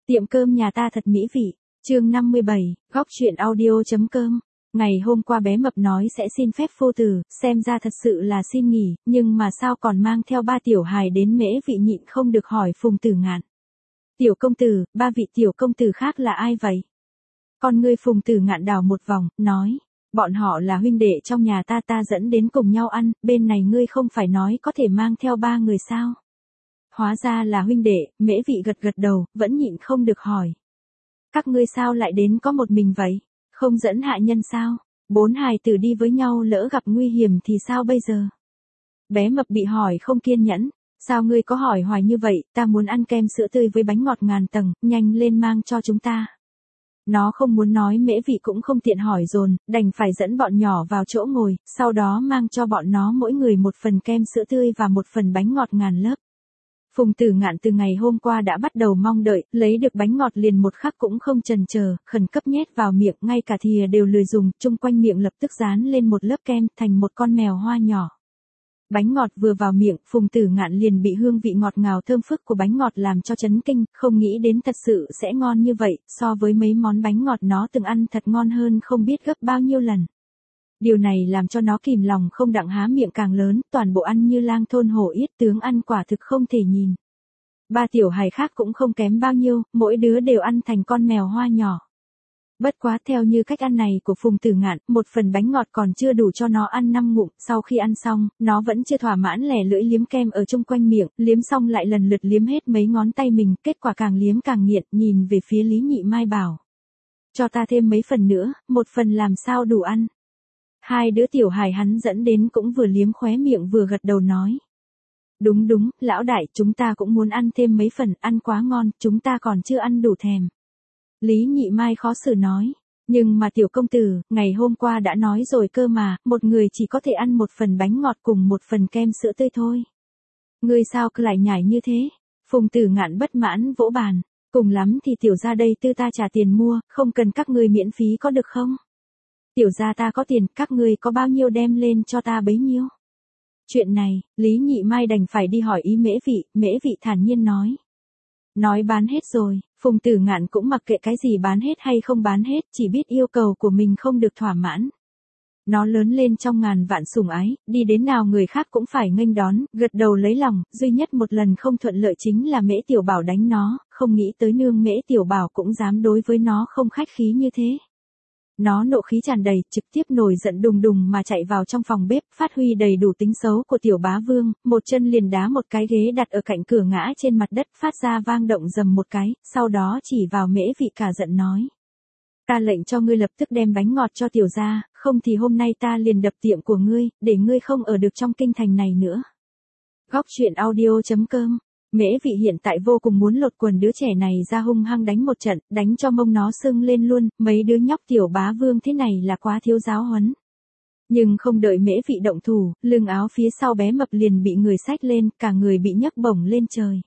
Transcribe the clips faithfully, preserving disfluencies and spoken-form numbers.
Tiệm cơm nhà ta thật mỹ vị. Chương năm mươi bảy, góc truyện audio.com. Ngày hôm qua bé mập nói sẽ xin phép phu tử, xem ra thật sự là xin nghỉ, nhưng mà sao còn mang theo ba tiểu hài đến Mễ Vị nhịn không được hỏi Phùng Tử Ngạn. Tiểu công tử, ba vị tiểu công tử khác là ai vậy? Con ngươi Phùng Tử Ngạn đảo một vòng, nói, bọn họ là huynh đệ trong nhà ta ta dẫn đến cùng nhau ăn, bên này ngươi không phải nói có thể mang theo ba người sao? Hóa ra là huynh đệ, Mễ Vị gật gật đầu, vẫn nhịn không được hỏi. Các ngươi sao lại đến có một mình vậy? Không dẫn hạ nhân sao? Bốn hài tử đi với nhau lỡ gặp nguy hiểm thì sao bây giờ? Bé mập bị hỏi không kiên nhẫn. Sao ngươi có hỏi hoài như vậy, ta muốn ăn kem sữa tươi với bánh ngọt ngàn tầng, nhanh lên mang cho chúng ta. Nó không muốn nói Mễ Vị cũng không tiện hỏi dồn, đành phải dẫn bọn nhỏ vào chỗ ngồi, sau đó mang cho bọn nó mỗi người một phần kem sữa tươi và một phần bánh ngọt ngàn lớp. Phùng Tử Ngạn từ ngày hôm qua đã bắt đầu mong đợi, lấy được bánh ngọt liền một khắc cũng không chần chờ, khẩn cấp nhét vào miệng, ngay cả thìa đều lười dùng, chung quanh miệng lập tức dán lên một lớp kem, thành một con mèo hoa nhỏ. Bánh ngọt vừa vào miệng, Phùng Tử Ngạn liền bị hương vị ngọt ngào thơm phức của bánh ngọt làm cho chấn kinh, không nghĩ đến thật sự sẽ ngon như vậy, so với mấy món bánh ngọt nó từng ăn thật ngon hơn không biết gấp bao nhiêu lần. Điều này làm cho nó kìm lòng không đặng há miệng càng lớn, toàn bộ ăn như lang thôn hổ yết, tướng ăn quả thực không thể nhìn. Ba tiểu hài khác cũng không kém bao nhiêu, mỗi đứa đều ăn thành con mèo hoa nhỏ. Bất quá theo như cách ăn này của Phùng Tử Ngạn, một phần bánh ngọt còn chưa đủ cho nó ăn năm ngụm, sau khi ăn xong, nó vẫn chưa thỏa mãn lẻ lưỡi liếm kem ở chung quanh miệng, liếm xong lại lần lượt liếm hết mấy ngón tay mình, kết quả càng liếm càng nghiện, nhìn về phía Lý Nhị Mai bảo. Cho ta thêm mấy phần nữa, một phần làm sao đủ ăn. Hai đứa tiểu hài hắn dẫn đến cũng vừa liếm khóe miệng vừa gật đầu nói. Đúng đúng, lão đại, chúng ta cũng muốn ăn thêm mấy phần, ăn quá ngon, chúng ta còn chưa ăn đủ thèm. Lý Nhị Mai khó xử nói, nhưng mà tiểu công tử, ngày hôm qua đã nói rồi cơ mà, một người chỉ có thể ăn một phần bánh ngọt cùng một phần kem sữa tươi thôi. Ngươi sao cứ lại nhảy như thế? Phùng Tử Ngạn bất mãn vỗ bàn, cùng lắm thì tiểu gia đây tư ta trả tiền mua, không cần các ngươi miễn phí có được không? Tiểu gia ta có tiền, các ngươi có bao nhiêu đem lên cho ta bấy nhiêu? Chuyện này, Lý Nhị Mai đành phải đi hỏi ý Mễ Vị, Mễ Vị thản nhiên nói. Nói bán hết rồi, Phùng Tử Ngạn cũng mặc kệ cái gì bán hết hay không bán hết, chỉ biết yêu cầu của mình không được thỏa mãn. Nó lớn lên trong ngàn vạn sủng ái, đi đến nào người khác cũng phải nghênh đón, gật đầu lấy lòng, duy nhất một lần không thuận lợi chính là Mễ Tiểu Bảo đánh nó, không nghĩ tới nương Mễ Tiểu Bảo cũng dám đối với nó không khách khí như thế. Nó nộ khí tràn đầy, trực tiếp nổi giận đùng đùng mà chạy vào trong phòng bếp, phát huy đầy đủ tính xấu của tiểu bá vương, một chân liền đá một cái ghế đặt ở cạnh cửa ngã trên mặt đất, phát ra vang động dầm một cái, sau đó chỉ vào Mễ Vị cả giận nói. Ta lệnh cho ngươi lập tức đem bánh ngọt cho tiểu gia, không thì hôm nay ta liền đập tiệm của ngươi, để ngươi không ở được trong kinh thành này nữa. Góc truyện audio.com. Mễ Vị hiện tại vô cùng muốn lột quần đứa trẻ này ra hung hăng đánh một trận, đánh cho mông nó sưng lên luôn, mấy đứa nhóc tiểu bá vương thế này là quá thiếu giáo huấn. Nhưng không đợi Mễ Vị động thủ, lưng áo phía sau bé mập liền bị người xách lên, cả người bị nhấc bổng lên trời.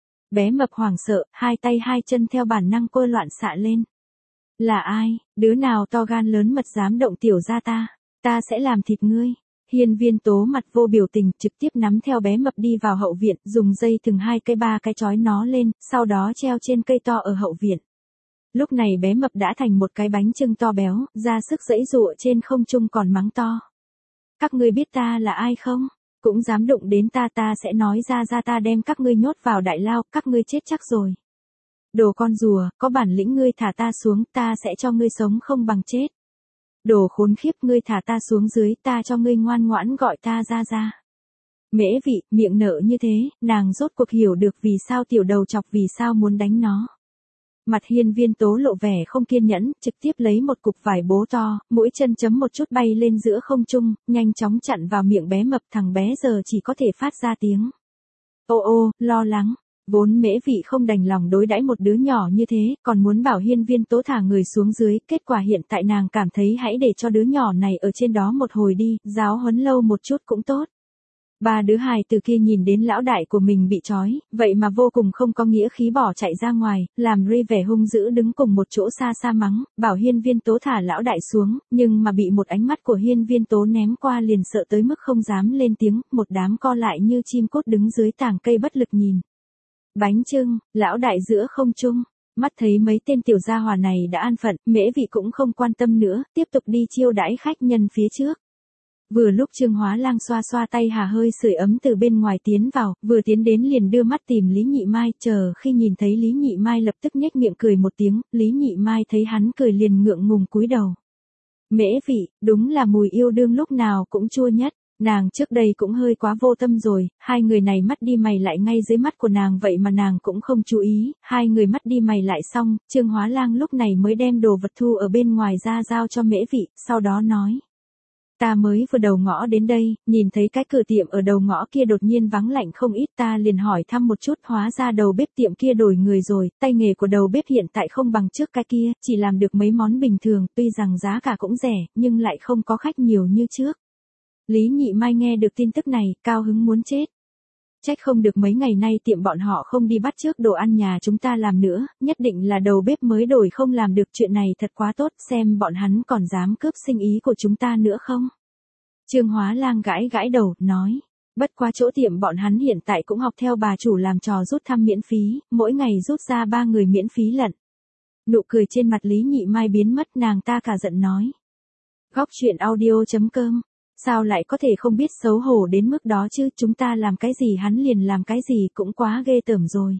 Bé mập hoảng sợ, hai tay hai chân theo bản năng cô loạn xạ lên. Là ai, đứa nào to gan lớn mật dám động tiểu gia ta, ta sẽ làm thịt ngươi. Hiên Viên Tố mặt vô biểu tình, trực tiếp nắm theo bé mập đi vào hậu viện, dùng dây thừng hai cây ba cái trói nó lên, sau đó treo trên cây to ở hậu viện. Lúc này bé mập đã thành một cái bánh chưng to béo, ra sức giãy giụa trên không trung còn mắng to. Các ngươi biết ta là ai không? Cũng dám đụng đến ta ta sẽ nói ra ra ta đem các ngươi nhốt vào đại lao, các ngươi chết chắc rồi. Đồ con rùa, có bản lĩnh ngươi thả ta xuống, ta sẽ cho ngươi sống không bằng chết. Đồ khốn khiếp, ngươi thả ta xuống dưới, ta cho ngươi ngoan ngoãn gọi ta ra ra. Mễ Vị, miệng nở như thế, nàng rốt cuộc hiểu được vì sao tiểu đầu chọc vì sao muốn đánh nó. Mặt Hiên Viên Tố lộ vẻ không kiên nhẫn, trực tiếp lấy một cục vải bố to, mũi chân chấm một chút bay lên giữa không trung, nhanh chóng chặn vào miệng bé mập, thằng bé giờ chỉ có thể phát ra tiếng. Ô ô, lo lắng. Vốn Mễ Vị không đành lòng đối đãi một đứa nhỏ như thế, còn muốn bảo Hiên Viên Tố thả người xuống dưới, kết quả hiện tại nàng cảm thấy hãy để cho đứa nhỏ này ở trên đó một hồi đi, giáo huấn lâu một chút cũng tốt. Ba đứa hài từ kia nhìn đến lão đại của mình bị trói, vậy mà vô cùng không có nghĩa khí bỏ chạy ra ngoài, làm ri vẻ hung dữ đứng cùng một chỗ xa xa mắng, bảo Hiên Viên Tố thả lão đại xuống, nhưng mà bị một ánh mắt của Hiên Viên Tố ném qua liền sợ tới mức không dám lên tiếng, một đám co lại như chim cút đứng dưới tàng cây bất lực nhìn. Bánh chưng, lão đại giữa không trung, Mắt thấy mấy tên tiểu gia hỏa này đã an phận, Mễ Vị cũng không quan tâm nữa, tiếp tục đi chiêu đãi khách nhân phía trước. Vừa lúc Trương Hóa Lang xoa xoa tay hà hơi sưởi ấm từ bên ngoài tiến vào, vừa tiến đến liền đưa mắt tìm Lý Nhị Mai, chờ khi nhìn thấy Lý Nhị Mai lập tức nhếch miệng cười một tiếng, Lý Nhị Mai thấy hắn cười liền ngượng ngùng cúi đầu. Mễ Vị, đúng là mùi yêu đương lúc nào cũng chua nhất. Nàng trước đây cũng hơi quá vô tâm rồi, hai người này mắt đi mày lại ngay dưới mắt của nàng vậy mà nàng cũng không chú ý, hai người mắt đi mày lại xong, Trương Hóa Lang lúc này mới đem đồ vật thu ở bên ngoài ra giao cho Mễ Vị, sau đó nói. Ta mới vừa đầu ngõ đến đây, nhìn thấy cái cửa tiệm ở đầu ngõ kia đột nhiên vắng lạnh không ít, ta liền hỏi thăm một chút, hóa ra đầu bếp tiệm kia đổi người rồi, tay nghề của đầu bếp hiện tại không bằng trước cái kia, chỉ làm được mấy món bình thường, tuy rằng giá cả cũng rẻ, nhưng lại không có khách nhiều như trước. Lý Nhị Mai nghe được tin tức này, cao hứng muốn chết. Trách không được mấy ngày nay tiệm bọn họ không đi bắt chước đồ ăn nhà chúng ta làm nữa, nhất định là đầu bếp mới đổi không làm được chuyện này thật quá tốt, xem bọn hắn còn dám cướp sinh ý của chúng ta nữa không. Trương Hóa Lang gãi gãi đầu, nói, bất quá chỗ tiệm bọn hắn hiện tại cũng học theo bà chủ làm trò rút thăm miễn phí, mỗi ngày rút ra ba người miễn phí lận. Nụ cười trên mặt Lý Nhị Mai biến mất, nàng ta cả giận nói. Góc truyện audio chấm com Sao lại có thể không biết xấu hổ đến mức đó chứ, chúng ta làm cái gì hắn liền làm cái gì cũng quá ghê tởm rồi.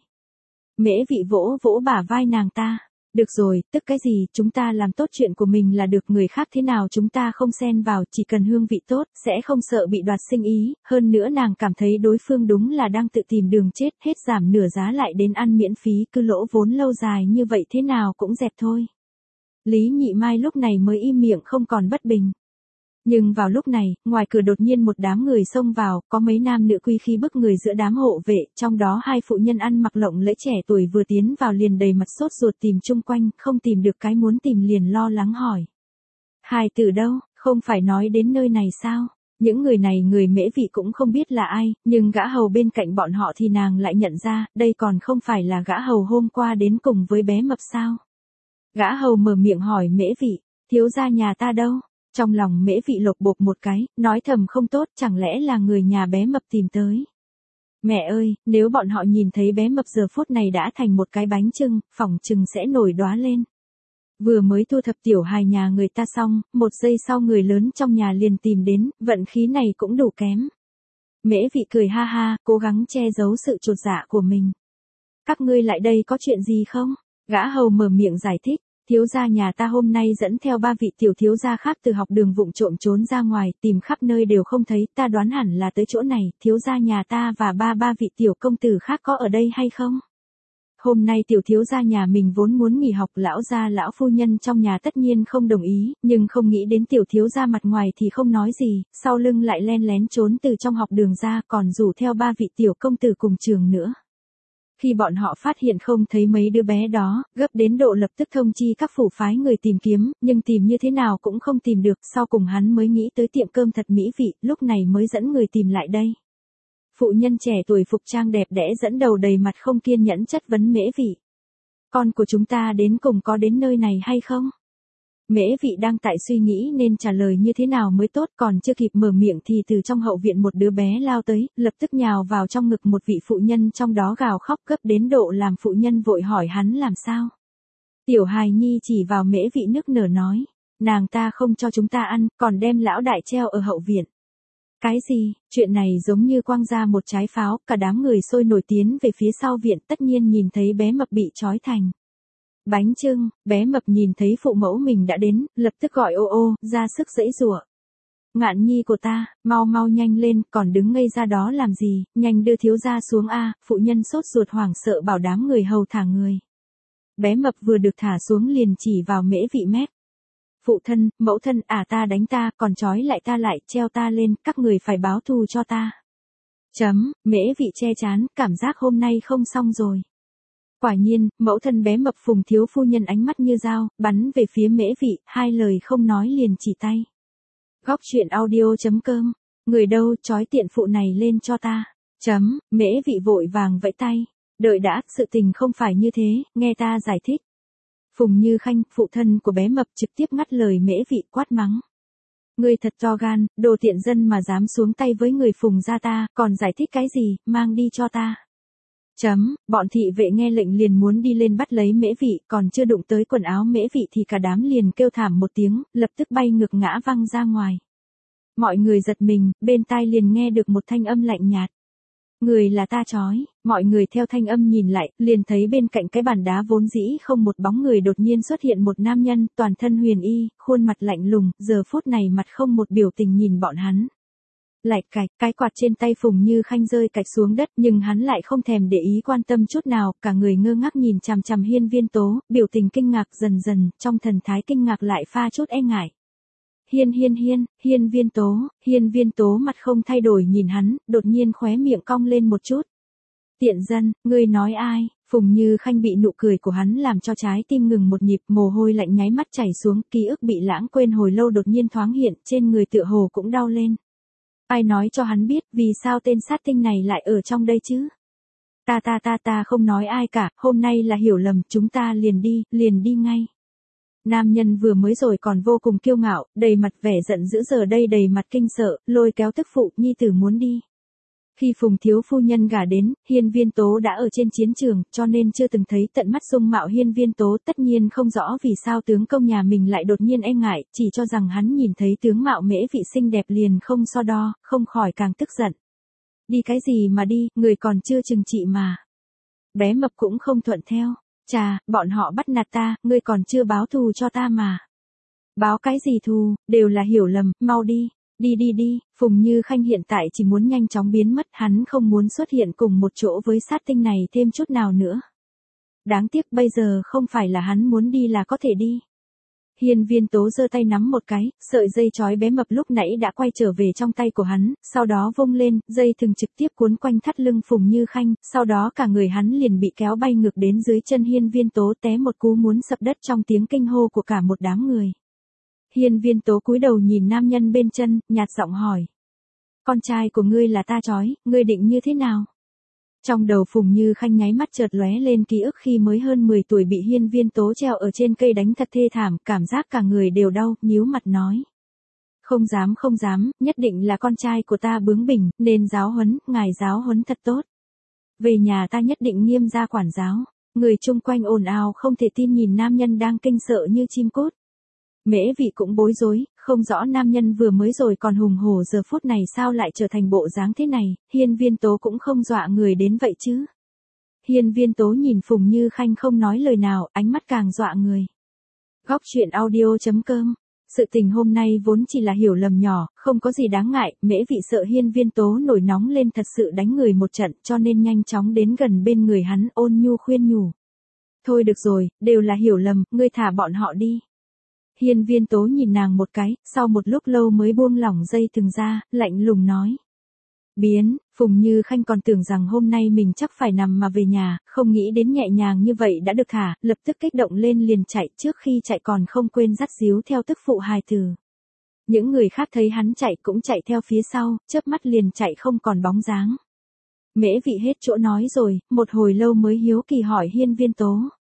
Mễ Vị vỗ vỗ bả vai nàng ta. Được rồi, tức cái gì, chúng ta làm tốt chuyện của mình là được, người khác thế nào chúng ta không xen vào, chỉ cần hương vị tốt, sẽ không sợ bị đoạt sinh ý, hơn nữa nàng cảm thấy đối phương đúng là đang tự tìm đường chết, hết giảm nửa giá lại đến ăn miễn phí, cứ lỗ vốn lâu dài như vậy thế nào cũng dẹp thôi. Lý Nhị Mai lúc này mới im miệng không còn bất bình. Nhưng vào lúc này, ngoài cửa đột nhiên một đám người xông vào, có mấy nam nữ quý khí bức người giữa đám hộ vệ, trong đó hai phụ nhân ăn mặc lộng lẫy trẻ tuổi vừa tiến vào liền đầy mặt sốt ruột tìm chung quanh, không tìm được cái muốn tìm liền lo lắng hỏi. Hài tử đâu, không phải nói đến nơi này sao? Những người này người Mễ Vị cũng không biết là ai, nhưng gã hầu bên cạnh bọn họ thì nàng lại nhận ra, đây còn không phải là gã hầu hôm qua đến cùng với bé mập sao? Gã hầu mở miệng hỏi Mễ Vị, thiếu gia nhà ta đâu? Trong lòng Mễ Vị lộc bộp một cái, nói thầm không tốt, chẳng lẽ là người nhà bé mập tìm tới. Mẹ ơi, nếu bọn họ nhìn thấy bé mập giờ phút này đã thành một cái bánh chưng, phỏng chừng sẽ nổi đóa lên. Vừa mới thu thập tiểu hài nhà người ta xong, một giây sau người lớn trong nhà liền tìm đến, vận khí này cũng đủ kém. Mễ Vị cười ha ha, cố gắng che giấu sự chột dạ của mình. Các ngươi lại đây có chuyện gì không? Gã hầu mở miệng giải thích. Thiếu gia nhà ta hôm nay dẫn theo ba vị tiểu thiếu gia khác từ học đường vụng trộm trốn ra ngoài, tìm khắp nơi đều không thấy, ta đoán hẳn là tới chỗ này, thiếu gia nhà ta và ba ba vị tiểu công tử khác có ở đây hay không? Hôm nay tiểu thiếu gia nhà mình vốn muốn nghỉ học, lão gia lão phu nhân trong nhà tất nhiên không đồng ý, nhưng không nghĩ đến tiểu thiếu gia mặt ngoài thì không nói gì, sau lưng lại len lén trốn từ trong học đường ra, còn rủ theo ba vị tiểu công tử cùng trường nữa. Khi bọn họ phát hiện không thấy mấy đứa bé đó, gấp đến độ lập tức thông chi các phủ phái người tìm kiếm, nhưng tìm như thế nào cũng không tìm được, sau cùng hắn mới nghĩ tới tiệm cơm thật mỹ vị, lúc này mới dẫn người tìm lại đây. Phụ nhân trẻ tuổi phục trang đẹp đẽ dẫn đầu đầy mặt không kiên nhẫn chất vấn Mễ Vị. Con của chúng ta đến cùng có đến nơi này hay không? Mễ Vị đang tại suy nghĩ nên trả lời như thế nào mới tốt, còn chưa kịp mở miệng thì từ trong hậu viện một đứa bé lao tới, lập tức nhào vào trong ngực một vị phụ nhân trong đó gào khóc gấp đến độ làm phụ nhân vội hỏi hắn làm sao. Tiểu hài nhi chỉ vào Mễ Vị nức nở nói, nàng ta không cho chúng ta ăn, còn đem lão đại treo ở hậu viện. Cái gì, chuyện này giống như quăng ra một trái pháo, cả đám người sôi nổi tiến về phía sau viện, tất nhiên nhìn thấy bé mập bị trói thành bánh chưng, bé mập nhìn thấy phụ mẫu mình đã đến, lập tức gọi ô ô, ra sức giãy giụa. Ngạn nhi của ta, mau mau nhanh lên, còn đứng ngây ra đó làm gì, nhanh đưa thiếu gia xuống a, phụ nhân sốt ruột hoảng sợ bảo đám người hầu thả người. Bé mập vừa được thả xuống liền chỉ vào Mễ Vị mét. Phụ thân, mẫu thân, à ta đánh ta, còn trói lại ta lại, treo ta lên, các người phải báo thù cho ta. Chấm, Mễ Vị che chán, cảm giác hôm nay không xong rồi. Quả nhiên, mẫu thân bé mập Phùng thiếu phu nhân ánh mắt như dao, bắn về phía Mễ Vị, hai lời không nói liền chỉ tay. Góc truyện audio chấm com, người đâu, trói tiện phụ này lên cho ta. Chấm, Mễ Vị vội vàng vẫy tay. Đợi đã, sự tình không phải như thế, nghe ta giải thích. Phùng Như Khanh, phụ thân của bé mập trực tiếp ngắt lời Mễ Vị quát mắng. Ngươi thật to gan, đồ tiện dân mà dám xuống tay với người Phùng gia ta, còn giải thích cái gì, mang đi cho ta. Chấm, bọn thị vệ nghe lệnh liền muốn đi lên bắt lấy Mễ Vị, còn chưa đụng tới quần áo Mễ Vị thì cả đám liền kêu thảm một tiếng, lập tức bay ngược ngã văng ra ngoài. Mọi người giật mình, bên tai liền nghe được một thanh âm lạnh nhạt. Người là ta chói, mọi người theo thanh âm nhìn lại, liền thấy bên cạnh cái bàn đá vốn dĩ không một bóng người đột nhiên xuất hiện một nam nhân, toàn thân huyền y, khuôn mặt lạnh lùng, giờ phút này mặt không một biểu tình nhìn bọn hắn. Lạch cạch, cái quạt trên tay Phùng Như Khanh rơi cạch xuống đất nhưng hắn lại không thèm để ý quan tâm chút nào, cả người ngơ ngác nhìn chằm chằm Hiên Viên Tố, biểu tình kinh ngạc dần dần, trong thần thái kinh ngạc lại pha chút e ngại. Hiên hiên hiên, Hiên Viên Tố, Hiên Viên Tố mặt không thay đổi nhìn hắn, đột nhiên khóe miệng cong lên một chút. Tiện dân, ngươi nói ai? Phùng Như Khanh bị nụ cười của hắn làm cho trái tim ngừng một nhịp, mồ hôi lạnh nháy mắt chảy xuống, ký ức bị lãng quên hồi lâu đột nhiên thoáng hiện, trên người tựa hồ cũng đau lên. Ai nói cho hắn biết vì sao tên sát tinh này lại ở trong đây chứ? Ta ta ta ta không nói ai cả, hôm nay là hiểu lầm, chúng ta liền đi, liền đi ngay. Nam nhân vừa mới rồi còn vô cùng kiêu ngạo, đầy mặt vẻ giận dữ giờ đây đầy mặt kinh sợ, lôi kéo tức phụ, nhi tử muốn đi. Khi Phùng thiếu phu nhân gả đến, Hiên Viên Tố đã ở trên chiến trường, cho nên chưa từng thấy tận mắt dung mạo Hiên Viên Tố, tất nhiên không rõ vì sao tướng công nhà mình lại đột nhiên e ngại, chỉ cho rằng hắn nhìn thấy tướng mạo Mễ Vị xinh đẹp liền không so đo, không khỏi càng tức giận. Đi cái gì mà đi, người còn chưa chừng trị mà. Bé mập cũng không thuận theo. Chà, bọn họ bắt nạt ta, ngươi còn chưa báo thù cho ta mà. Báo cái gì thù, đều là hiểu lầm, mau đi, đi đi đi, Phùng Như Khanh hiện tại chỉ muốn nhanh chóng biến mất, hắn không muốn xuất hiện cùng một chỗ với sát tinh này thêm chút nào nữa. Đáng tiếc bây giờ không phải là hắn muốn đi là có thể đi. Hiên Viên Tố giơ tay nắm một cái, sợi dây chói bé mập lúc nãy đã quay trở về trong tay của hắn, sau đó vung lên, dây thừng trực tiếp cuốn quanh thắt lưng Phùng Như Khanh, sau đó cả người hắn liền bị kéo bay ngược đến dưới chân Hiên Viên Tố té một cú muốn sập đất trong tiếng kinh hô của cả một đám người. Hiên Viên Tố cúi đầu nhìn nam nhân bên chân, nhạt giọng hỏi. Con trai của ngươi là ta chói, ngươi định như thế nào? Trong đầu Phùng Như Khanh nháy mắt chợt lóe lên ký ức khi mới hơn mười tuổi bị Hiên Viên Tố treo ở trên cây đánh thật thê thảm, cảm giác cả người đều đau, nhíu mặt nói. Không dám không dám, nhất định là con trai của ta bướng bỉnh, nên giáo huấn, ngài giáo huấn thật tốt. Về nhà ta nhất định nghiêm gia quản giáo. Người chung quanh ồn ào không thể tin nhìn nam nhân đang kinh sợ như chim cút. Mễ Vị cũng bối rối, không rõ nam nhân vừa mới rồi còn hùng hổ giờ phút này sao lại trở thành bộ dáng thế này, Hiên Viên Tố cũng không dọa người đến vậy chứ. Hiên Viên Tố nhìn Phùng Như Khanh không nói lời nào, ánh mắt càng dọa người. Góc truyện audio chấm com. Sự tình hôm nay vốn chỉ là hiểu lầm nhỏ, không có gì đáng ngại, Mễ Vị sợ Hiên Viên Tố nổi nóng lên thật sự đánh người một trận cho nên nhanh chóng đến gần bên người hắn ôn nhu khuyên nhủ. Thôi được rồi, đều là hiểu lầm, ngươi thả bọn họ đi. Hiên Viên Tố nhìn nàng một cái, sau một lúc lâu mới buông lỏng dây thừng ra, lạnh lùng nói. Biến, Phùng Như Khanh còn tưởng rằng hôm nay mình chắc phải nằm mà về nhà, không nghĩ đến nhẹ nhàng như vậy đã được thả, lập tức kích động lên liền chạy, trước khi chạy còn không quên dắt díu theo tức phụ hài tử. Những người khác thấy hắn chạy cũng chạy theo phía sau, chớp mắt liền chạy không còn bóng dáng. Mễ Vị hết chỗ nói rồi, một hồi lâu mới hiếu kỳ hỏi Hiên Viên Tố.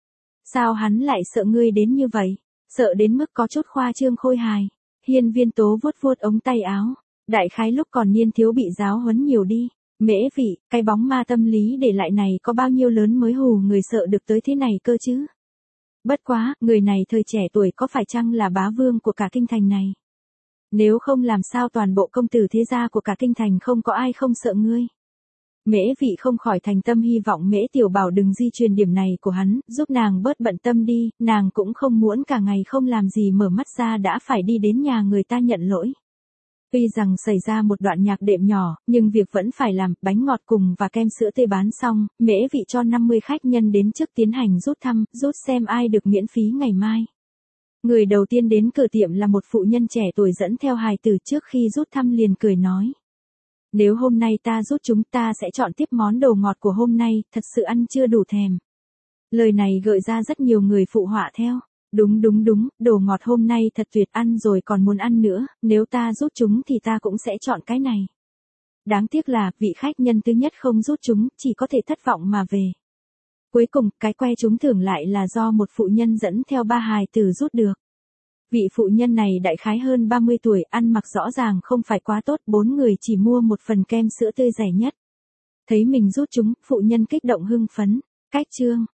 Sao hắn lại sợ ngươi đến như vậy? Sợ đến mức có chút khoa trương khôi hài. Hiên Viên Tố vuốt vuốt ống tay áo. Đại khái lúc còn niên thiếu bị giáo huấn nhiều đi. Mễ Vị, cái bóng ma tâm lý để lại này có bao nhiêu lớn mới hù người sợ được tới thế này cơ chứ? Bất quá, người này thời trẻ tuổi có phải chăng là bá vương của cả kinh thành này? Nếu không làm sao toàn bộ công tử thế gia của cả kinh thành không có ai không sợ ngươi? Mễ Vị không khỏi thành tâm hy vọng Mễ Tiểu Bảo đừng di truyền điểm này của hắn, giúp nàng bớt bận tâm đi, nàng cũng không muốn cả ngày không làm gì mở mắt ra đã phải đi đến nhà người ta nhận lỗi. Tuy rằng xảy ra một đoạn nhạc đệm nhỏ, nhưng việc vẫn phải làm, bánh ngọt cùng và kem sữa tươi bán xong, Mễ Vị cho năm mươi khách nhân đến trước tiến hành rút thăm, rút xem ai được miễn phí ngày mai. Người đầu tiên đến cửa tiệm là một phụ nhân trẻ tuổi dẫn theo hài tử, trước khi rút thăm liền cười nói. Nếu hôm nay ta rút chúng ta sẽ chọn tiếp món đồ ngọt của hôm nay, thật sự ăn chưa đủ thèm. Lời này gợi ra rất nhiều người phụ họa theo. Đúng đúng đúng, đồ ngọt hôm nay thật tuyệt, ăn rồi còn muốn ăn nữa, nếu ta rút chúng thì ta cũng sẽ chọn cái này. Đáng tiếc là, vị khách nhân thứ nhất không rút chúng, chỉ có thể thất vọng mà về. Cuối cùng, cái que trúng thưởng lại là do một phụ nhân dẫn theo ba hài tử rút được. Vị phụ nhân này đại khái hơn ba mươi tuổi, ăn mặc rõ ràng không phải quá tốt, bốn người chỉ mua một phần kem sữa tươi rẻ nhất. Thấy mình rút chúng, phụ nhân kích động hưng phấn. Cách chương